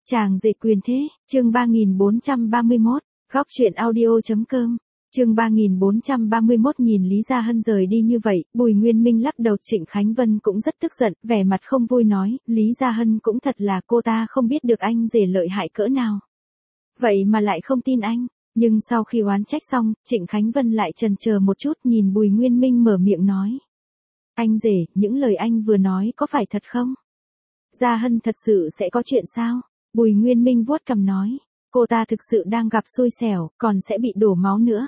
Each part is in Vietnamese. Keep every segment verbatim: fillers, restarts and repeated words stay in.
Chàng rể quyền thế, chương ba nghìn bốn trăm ba mươi mốt, góc truyện audio.com, chương ba nghìn bốn trăm ba mươi mốt. Nhìn Lý Gia Hân rời đi như vậy, Bùi Nguyên Minh lắc đầu. Trịnh Khánh Vân cũng rất tức giận, vẻ mặt không vui nói, Lý Gia Hân cũng thật là, cô ta không biết được anh rể lợi hại cỡ nào. Vậy mà lại không tin anh. Nhưng sau khi oán trách xong, Trịnh Khánh Vân lại chần chờ một chút, nhìn Bùi Nguyên Minh mở miệng nói. Anh rể, những lời anh vừa nói có phải thật không? Gia Hân thật sự sẽ có chuyện sao? Bùi Nguyên Minh vuốt cằm nói. Cô ta thực sự đang gặp xui xẻo, còn sẽ bị đổ máu nữa.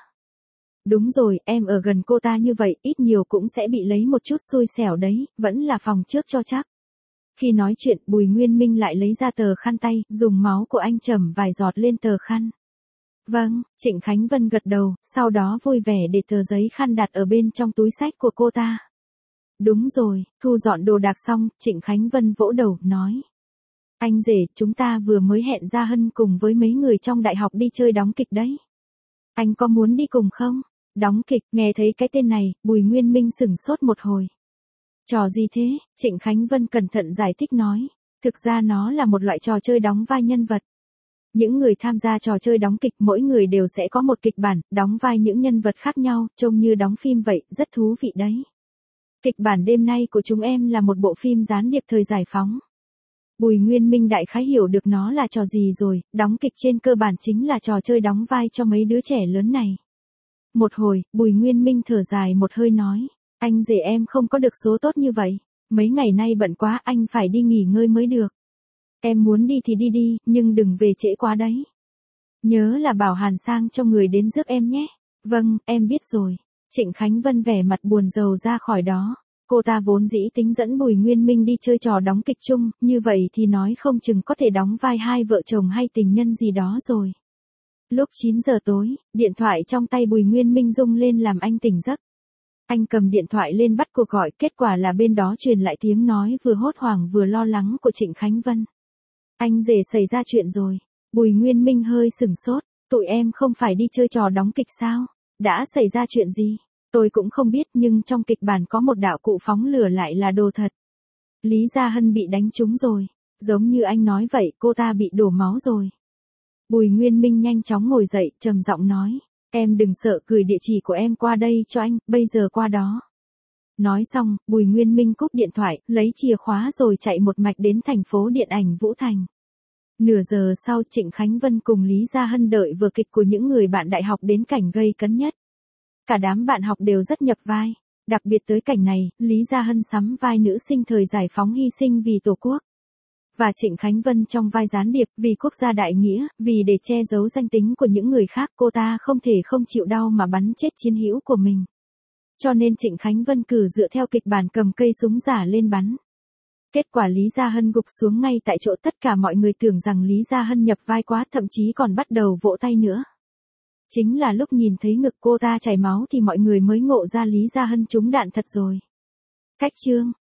Đúng rồi, em ở gần cô ta như vậy, ít nhiều cũng sẽ bị lấy một chút xui xẻo đấy, vẫn là phòng trước cho chắc. Khi nói chuyện, Bùi Nguyên Minh lại lấy ra tờ khăn tay, dùng máu của anh chầm vài giọt lên tờ khăn. Vâng, Trịnh Khánh Vân gật đầu, sau đó vui vẻ để tờ giấy khăn đặt ở bên trong túi xách của cô ta. Đúng rồi, thu dọn đồ đạc xong, Trịnh Khánh Vân vỗ đầu, nói. Anh rể, chúng ta vừa mới hẹn Gia Hân cùng với mấy người trong đại học đi chơi đóng kịch đấy. Anh có muốn đi cùng không? Đóng kịch, nghe thấy cái tên này, Bùi Nguyên Minh sửng sốt một hồi. Trò gì thế? Trịnh Khánh Vân cẩn thận giải thích nói. Thực ra nó là một loại trò chơi đóng vai nhân vật. Những người tham gia trò chơi đóng kịch mỗi người đều sẽ có một kịch bản, đóng vai những nhân vật khác nhau, trông như đóng phim vậy, rất thú vị đấy. Kịch bản đêm nay của chúng em là một bộ phim gián điệp thời giải phóng. Bùi Nguyên Minh đại khái hiểu được nó là trò gì rồi, đóng kịch trên cơ bản chính là trò chơi đóng vai cho mấy đứa trẻ lớn này. Một hồi, Bùi Nguyên Minh thở dài một hơi nói, anh rể em không có được số tốt như vậy, mấy ngày nay bận quá, anh phải đi nghỉ ngơi mới được. Em muốn đi thì đi đi, nhưng đừng về trễ quá đấy. Nhớ là bảo Hàn Sang cho người đến rước em nhé. Vâng, em biết rồi. Trịnh Khánh Vân vẻ mặt buồn rầu ra khỏi đó. Cô ta vốn dĩ tính dẫn Bùi Nguyên Minh đi chơi trò đóng kịch chung, như vậy thì nói không chừng có thể đóng vai hai vợ chồng hay tình nhân gì đó rồi. Lúc chín giờ tối, điện thoại trong tay Bùi Nguyên Minh rung lên làm anh tỉnh giấc. Anh cầm điện thoại lên bắt cuộc gọi, kết quả là bên đó truyền lại tiếng nói vừa hốt hoảng vừa lo lắng của Trịnh Khánh Vân. Anh rể xảy ra chuyện rồi. Bùi Nguyên Minh hơi sửng sốt, tụi em không phải đi chơi trò đóng kịch sao? Đã xảy ra chuyện gì? Tôi cũng không biết, nhưng trong kịch bản có một đạo cụ phóng lửa lại là đồ thật. Lý Gia Hân bị đánh trúng rồi. Giống như anh nói vậy, cô ta bị đổ máu rồi. Bùi Nguyên Minh nhanh chóng ngồi dậy, trầm giọng nói. Em đừng sợ, gửi địa chỉ của em qua đây cho anh, bây giờ qua đó. Nói xong, Bùi Nguyên Minh cúp điện thoại, lấy chìa khóa rồi chạy một mạch đến thành phố điện ảnh Vũ Thành. Nửa giờ sau, Trịnh Khánh Vân cùng Lý Gia Hân đợi vở kịch của những người bạn đại học đến cảnh gây cấn nhất. Cả đám bạn học đều rất nhập vai. Đặc biệt tới cảnh này, Lý Gia Hân sắm vai nữ sinh thời giải phóng hy sinh vì Tổ quốc. Và Trịnh Khánh Vân trong vai gián điệp vì quốc gia đại nghĩa, vì để che giấu danh tính của những người khác, cô ta không thể không chịu đau mà bắn chết chiến hữu của mình. Cho nên Trịnh Khánh Vân cử dựa theo kịch bản cầm cây súng giả lên bắn. Kết quả Lý Gia Hân gục xuống ngay tại chỗ, tất cả mọi người tưởng rằng Lý Gia Hân nhập vai quá, thậm chí còn bắt đầu vỗ tay nữa. Chính là lúc nhìn thấy ngực cô ta chảy máu thì mọi người mới ngộ ra Lý Gia Hân trúng đạn thật rồi. Cách chương,